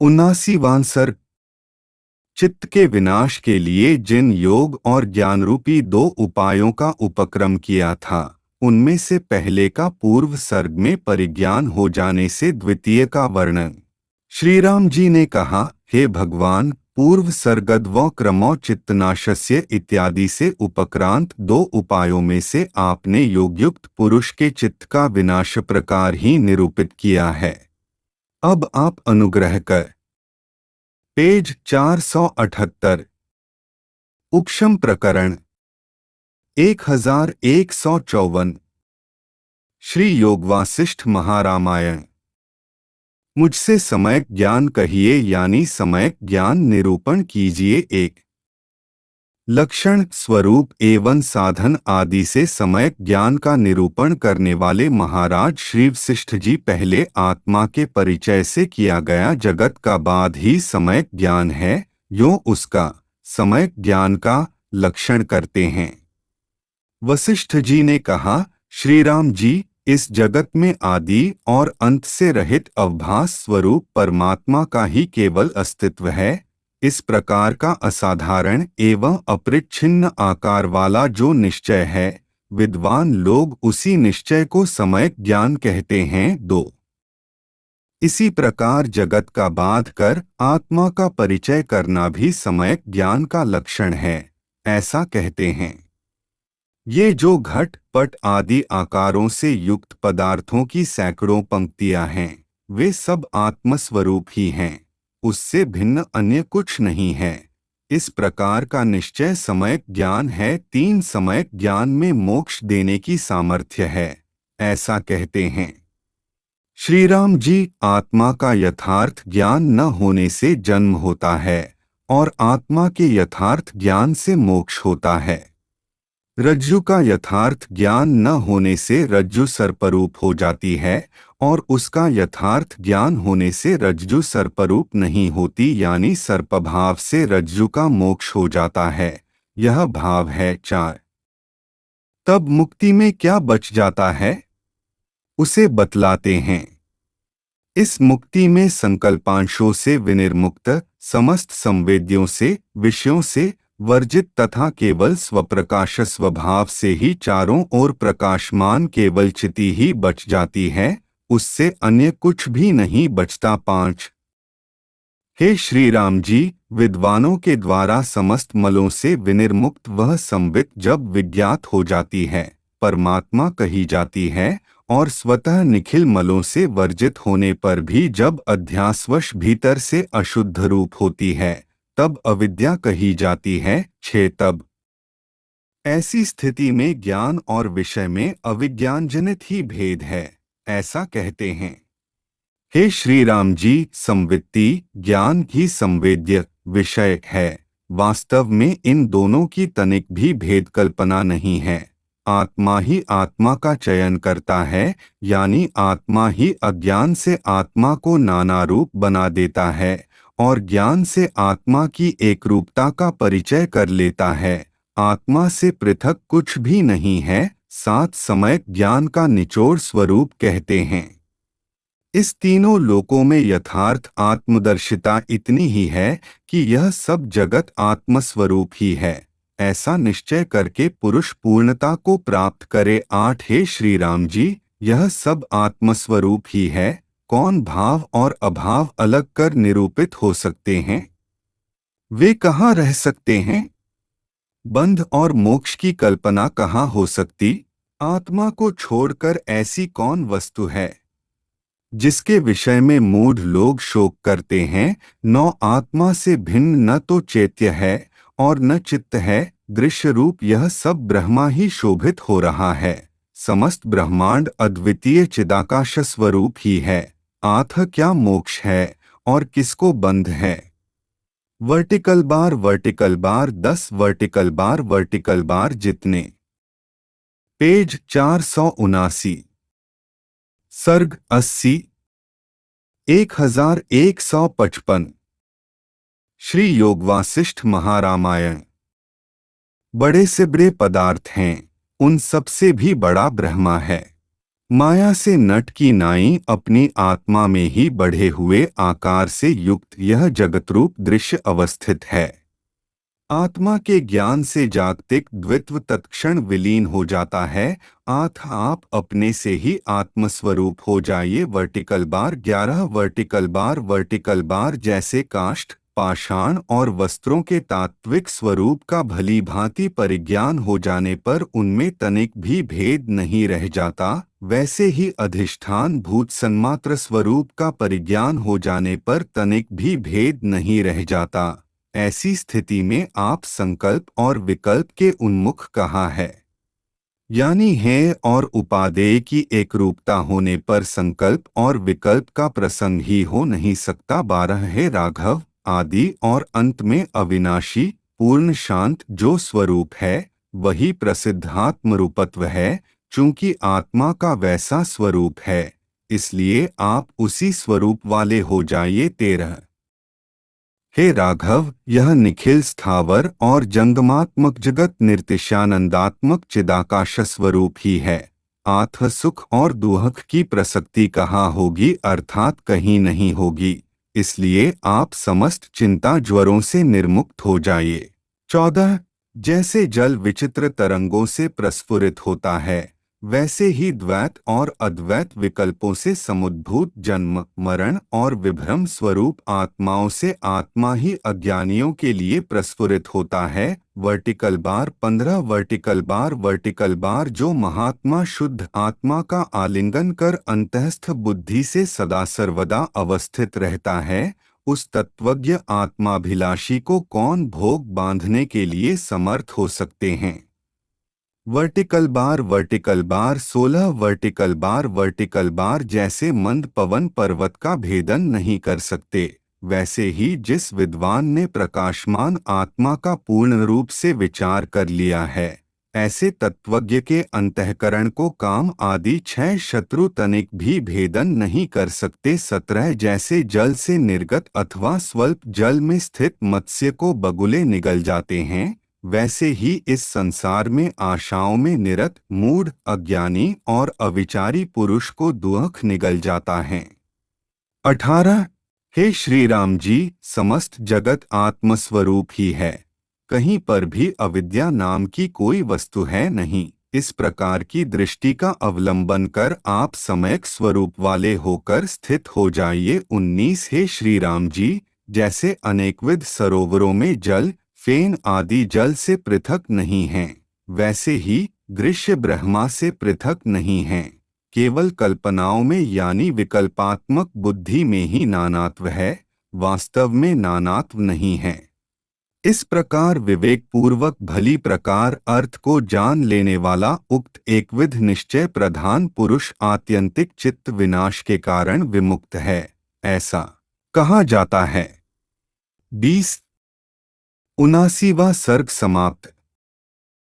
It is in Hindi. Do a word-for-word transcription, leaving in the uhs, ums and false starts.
उन्नासीवां सर्ग। चित्त के विनाश के लिए जिन योग और ज्ञानरूपी दो उपायों का उपक्रम किया था, उनमें से पहले का पूर्व सर्ग में परिज्ञान हो जाने से द्वितीय का वर्णन। श्री राम जी ने कहा, हे भगवान, पूर्व सर्गद व क्रमो चित्तनाशस्य इत्यादि से उपक्रांत दो उपायों में से आपने योगयुक्त पुरुष के चित्त का विनाश प्रकार ही निरूपित किया है। अब आप अनुग्रह कर पेज चार सौ अठहत्तर उपशम प्रकरण एक हजार एक सौ चौवन श्री योग वासिष्ठ महारामायण। मुझसे सम्यक ज्ञान कहिए, यानी सम्यक ज्ञान निरूपण कीजिए। एक लक्षण, स्वरूप एवं साधन आदि से सम्यक ज्ञान का निरूपण करने वाले महाराज श्री वशिष्ठ जी पहले आत्मा के परिचय से किया गया जगत का बाद ही सम्यक ज्ञान है, यो उसका सम्यक ज्ञान का लक्षण करते हैं। वशिष्ठ जी ने कहा, श्री राम जी, इस जगत में आदि और अंत से रहित अवभास स्वरूप परमात्मा का ही केवल अस्तित्व है। इस प्रकार का असाधारण एवं अपरिच्छिन्न आकार वाला जो निश्चय है, विद्वान लोग उसी निश्चय को सम्यक ज्ञान कहते हैं। दो इसी प्रकार जगत का बाध कर आत्मा का परिचय करना भी सम्यक ज्ञान का लक्षण है, ऐसा कहते हैं। ये जो घट पट आदि आकारों से युक्त पदार्थों की सैकड़ों पंक्तियां हैं, वे सब आत्मस्वरूप ही हैं, उससे भिन्न अन्य कुछ नहीं है। इस प्रकार का निश्चय सम्यक ज्ञान है। तीन सम्यक ज्ञान में मोक्ष देने की सामर्थ्य है, ऐसा कहते हैं। श्री राम जी, आत्मा का यथार्थ ज्ञान न होने से जन्म होता है और आत्मा के यथार्थ ज्ञान से मोक्ष होता है। रज्जु का यथार्थ ज्ञान न होने से रज्जु सर्परूप हो जाती है और उसका यथार्थ ज्ञान होने से रज्जु सर्परूप नहीं होती, यानी सर्पभाव से रज्जु का मोक्ष हो जाता है। यह भाव है। चार तब मुक्ति में क्या बच जाता है, उसे बतलाते हैं। इस मुक्ति में संकल्पांशों से विनिर्मुक्त, समस्त संवेद्यों से, विषयों से वर्जित तथा केवल स्वप्रकाश स्वभाव से ही चारों ओर प्रकाशमान केवल चिति ही बच जाती है, उससे अन्य कुछ भी नहीं बचता। पांच हे श्री राम जी, विद्वानों के द्वारा समस्त मलों से विनिर्मुक्त वह संवित जब विज्ञात हो जाती है, परमात्मा कही जाती है, और स्वतः निखिल मलों से वर्जित होने पर भी जब अध्यासवश भीतर से अशुद्ध रूप होती है, तब अविद्या कही जाती है। छह तब ऐसी स्थिति में ज्ञान और विषय में अविज्ञानजनित ही भेद है, ऐसा कहते हैं। हे श्री राम जी, संवित्ति ज्ञान ही संवेद्य विषय है। वास्तव में इन दोनों की तनिक भी भेद कल्पना नहीं है। आत्मा ही आत्मा का चयन करता है, यानी आत्मा ही अज्ञान से आत्मा को नाना रूप बना देता है और ज्ञान से आत्मा की एक रूपता का परिचय कर लेता है। आत्मा से पृथक कुछ भी नहीं है। सात सम्यक ज्ञान का निचोड़ स्वरूप कहते हैं। इस तीनों लोकों में यथार्थ आत्मदर्शिता इतनी ही है कि यह सब जगत आत्मस्वरूप ही है, ऐसा निश्चय करके पुरुष पूर्णता को प्राप्त करे। आठ हे श्री राम जी, यह सब आत्मस्वरूप ही है। कौन भाव और अभाव अलग कर निरूपित हो सकते हैं? वे कहाँ रह सकते हैं? बंध और मोक्ष की कल्पना कहाँ हो सकती? आत्मा को छोड़कर ऐसी कौन वस्तु है जिसके विषय में मूढ़ लोग शोक करते हैं? नौ आत्मा से भिन्न न तो चैत्य है और न चित्त है। दृश्य रूप यह सब ब्रह्मा ही शोभित हो रहा है। समस्त ब्रह्मांड अद्वितीय चिदाकाश स्वरूप ही है। आथ क्या मोक्ष है और किसको बंध है? वर्टिकल बार वर्टिकल बार दस वर्टिकल बार वर्टिकल बार जितने। पेज चार सौ उनासी सर्ग अस्सी एक हजार एक सौ पचपन श्री योग वासिष्ठ महारामायण। बड़े से बड़े पदार्थ हैं, उन सबसे भी बड़ा ब्रह्मा है। माया से नट की नाई अपनी आत्मा में ही बढ़े हुए आकार से युक्त यह जगतरूप दृश्य अवस्थित है। आत्मा के ज्ञान से जागतिक द्वित्व तत्क्षण विलीन हो जाता है। आठ आप अपने से ही आत्मस्वरूप हो जाइए। वर्टिकल बार ग्यारह वर्टिकल बार वर्टिकल बार जैसे काष्ठ, पाषाण और वस्त्रों के तात्विक स्वरूप का भली भांति परिज्ञान हो जाने पर उनमें तनिक भी भेद नहीं रह जाता, वैसे ही अधिष्ठान भूत सन्मात्र स्वरूप का परिज्ञान हो जाने पर तनिक भी भेद नहीं रह जाता। ऐसी स्थिति में आप संकल्प और विकल्प के उन्मुख कहाँ है, यानी है और उपादेय की एक रूपता होने पर संकल्प और विकल्प का प्रसंग ही हो नहीं सकता। बारह है राघव आदि और अंत में अविनाशी पूर्ण शांत जो स्वरूप है वही प्रसिद्धात्म रूपत्व है। चूंकि आत्मा का वैसा स्वरूप है इसलिए आप उसी स्वरूप वाले हो जाइए। तेरह हे राघव, यह निखिल स्थावर और जंगमात्मक जगत निर्तिशानंदात्मक चिदाकाश स्वरूप ही है। आत्म सुख और दुख की प्रसक्ति कहाँ होगी, अर्थात कहीं नहीं होगी। इसलिए आप समस्त चिंता ज्वरों से निर्मुक्त हो जाइए। चौदह जैसे जल विचित्र तरंगों से प्रस्फुरित होता है वैसे ही द्वैत और अद्वैत विकल्पों से समुद्भूत जन्म मरण और विभ्रम स्वरूप आत्माओं से आत्मा ही अज्ञानियों के लिए प्रस्फुरित होता है। वर्टिकल बार पंद्रह वर्टिकल बार वर्टिकल बार जो महात्मा शुद्ध आत्मा का आलिंगन कर अंतःस्थ बुद्धि से सदा सर्वदा अवस्थित रहता है, उस तत्वज्ञ आत्माभिलाषी को कौन भोग बांधने के लिए समर्थ हो सकते हैं। वर्टिकल बार वर्टिकल बार सोलह वर्टिकल बार वर्टिकल बार जैसे मंद पवन पर्वत का भेदन नहीं कर सकते, वैसे ही जिस विद्वान ने प्रकाशमान आत्मा का पूर्ण रूप से विचार कर लिया है, ऐसे तत्वज्ञ के अंतःकरण को काम आदि छह शत्रु तनिक भी भेदन नहीं कर सकते। सत्रह जैसे जल से निर्गत अथवा स्वल्प जल में स्थित मत्स्य को बगुले निगल जाते हैं, वैसे ही इस संसार में आशाओं में निरत मूढ़ अज्ञानी और अविचारी पुरुष को दुख निगल जाता है। अठारह हे श्री राम जी, समस्त जगत आत्मस्वरूप ही है, कहीं पर भी अविद्या नाम की कोई वस्तु है नहीं। इस प्रकार की दृष्टि का अवलंबन कर आप सम्यक स्वरूप वाले होकर स्थित हो जाइए। उन्नीस हे श्री राम जी, जैसे अनेकविध सरोवरों में जल फेन आदि जल से पृथक नहीं हैं, वैसे ही दृश्य ब्रह्मा से पृथक नहीं हैं। केवल कल्पनाओं में यानी विकल्पात्मक बुद्धि में ही नानात्व है, वास्तव में नानात्व नहीं है। इस प्रकार विवेक पूर्वक भली प्रकार अर्थ को जान लेने वाला उक्त एकविध निश्चय प्रधान पुरुष आत्यंतिक चित्त विनाश के कारण विमुक्त है, ऐसा कहा जाता है। बीस उनासीवां सर्ग समाप्त।